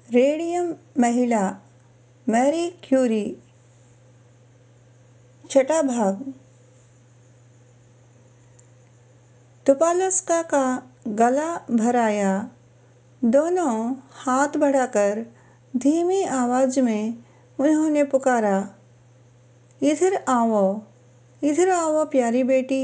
Radium महिला Marie Curie. छठा भाग। तुपालस्का का गला भर आया। दोनों हाथ बढ़ाकर धीमी आवाज में उन्होंने पुकारा, इधर आओ प्यारी बेटी।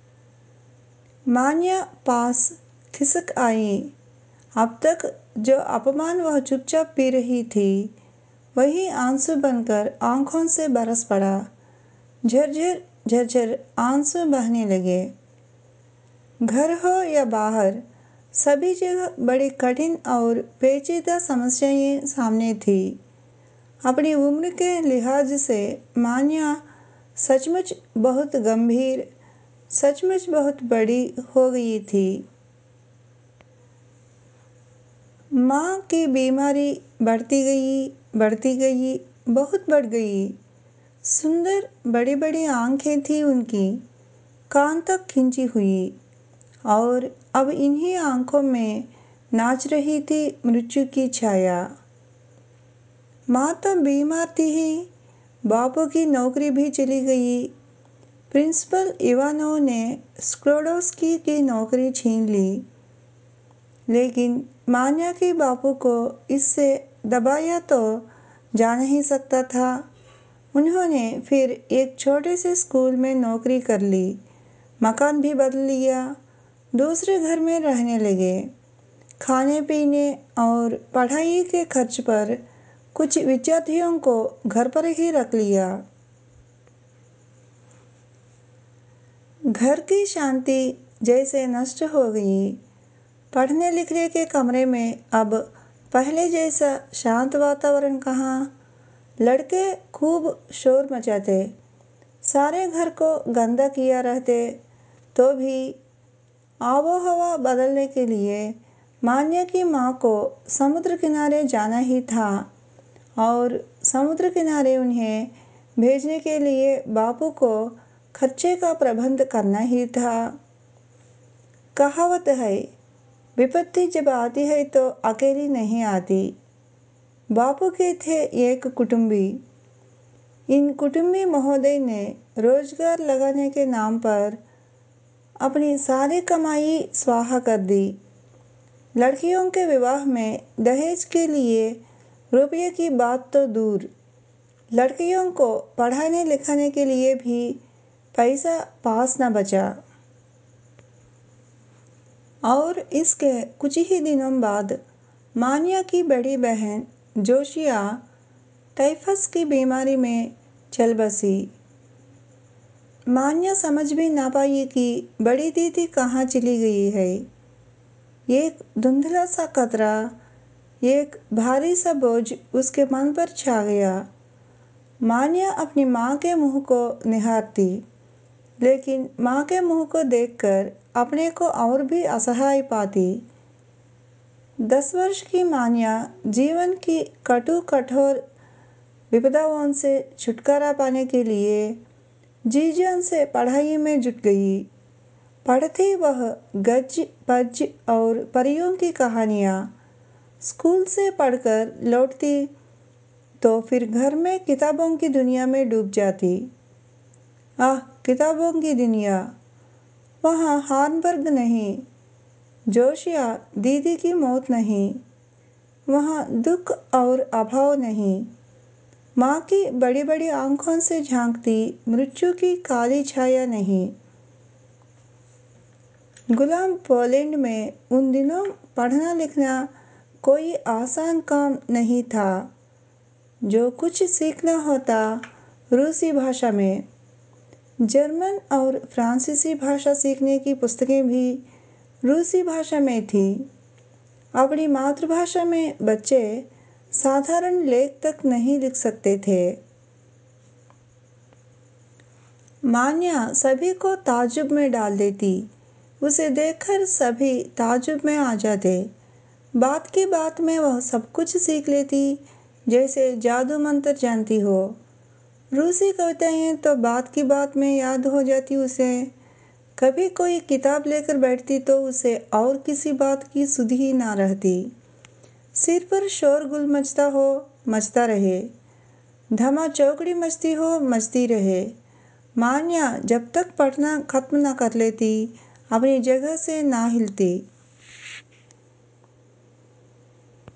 मान्या पास खिसक आई। अब तक जो अपमान वह चुपचाप पी रही थी, वही आंसू बनकर आंखों से बरस पड़ा। झरझर झरझर आंसू बहने लगे। घर हो या बाहर, सभी जगह बड़ी कठिन और पेचीदा समस्याएं सामने थी। अपनी उम्र के लिहाज से मान्या सचमुच बहुत गंभीर, सचमुच बहुत बड़ी हो गई थी। माँ की बीमारी बढ़ती गई, बहुत बढ़ गई। सुंदर बड़ी बड़ी आंखें थी उनकी, कान तक खिंची हुई, और अब इन्हीं आंखों में नाच रही थी मृत्यु की छाया। माँ तो बीमार थी ही, बापू की नौकरी भी चली गई। प्रिंसिपल इवानोव ने स्क्लोडोस्की की नौकरी छीन ली। लेकिन मान्या के बापू को इससे दबाया तो जा नहीं सकता था। उन्होंने फिर एक छोटे से स्कूल में नौकरी कर ली, मकान भी बदल लिया, दूसरे घर में रहने लगे। खाने पीने और पढ़ाई के खर्च पर कुछ विद्यार्थियों को घर पर ही रख लिया। घर की शांति जैसे नष्ट हो गई। पढ़ने लिखने के कमरे में अब पहले जैसा शांत वातावरण कहाँ। लड़के खूब शोर मचाते, सारे घर को गंदा किया रहते। तो भी आबोहवा बदलने के लिए मान्या की माँ को समुद्र किनारे जाना ही था, और समुद्र किनारे उन्हें भेजने के लिए बापू को खर्चे का प्रबंध करना ही था। कहावत है, विपत्ति जब आती है तो अकेली नहीं आती। बापू के थे एक कुटुंबी। इन कुटुंबी महोदय ने रोजगार लगाने के नाम पर अपनी सारी कमाई स्वाहा कर दी। लड़कियों के विवाह में दहेज के लिए रुपये की बात तो दूर, लड़कियों को पढ़ाने लिखाने के लिए भी पैसा पास न बचा। और इसके कुछ ही दिनों बाद मान्या की बड़ी बहन जोशिया टाइफस की बीमारी में चल बसी। मान्या समझ भी ना पाई कि बड़ी दीदी कहाँ चली गई है। एक धुंधला सा खतरा, एक भारी सा बोझ उसके मन पर छा गया। मान्या अपनी माँ के मुंह को निहारती, लेकिन माँ के मुंह को देखकर अपने को और भी असहाय पाती। 10 वर्ष की मान्या जीवन की कटु कठोर विपदाओं से छुटकारा पाने के लिए जी जान से पढ़ाई में जुट गई। पढ़ती वह गज पज और परियों की कहानियाँ। स्कूल से पढ़कर लौटती तो फिर घर में किताबों की दुनिया में डूब जाती। आह, किताबों की दुनिया! वहाँ हार्नबर्ग नहीं, जोशिया दीदी की मौत नहीं, वहाँ दुख और अभाव नहीं, माँ की बड़ी बड़ी आंखों से झांकती मृत्यु की काली छाया नहीं। गुलाम पोलैंड में उन दिनों पढ़ना लिखना कोई आसान काम नहीं था। जो कुछ सीखना होता रूसी भाषा में, जर्मन और फ्रांसीसी भाषा सीखने की पुस्तकें भी रूसी भाषा में थी। अपनी मातृभाषा में बच्चे साधारण लेख तक नहीं लिख सकते थे। मान्या सभी को ताज्जुब में डाल देती। उसे देखकर सभी ताज्जुब में आ जाते। बात की बात में वह सब कुछ सीख लेती, जैसे जादू मंत्र जानती हो। रूसी कविताएं तो बात की बात में याद हो जाती उसे। कभी कोई किताब लेकर बैठती तो उसे और किसी बात की सुध ही ना रहती। सिर पर शोरगुल मचता रहे। धमा चौकड़ी मचती रहे। मान्या जब तक पढ़ना खत्म न कर लेती, अपनी जगह से ना हिलती।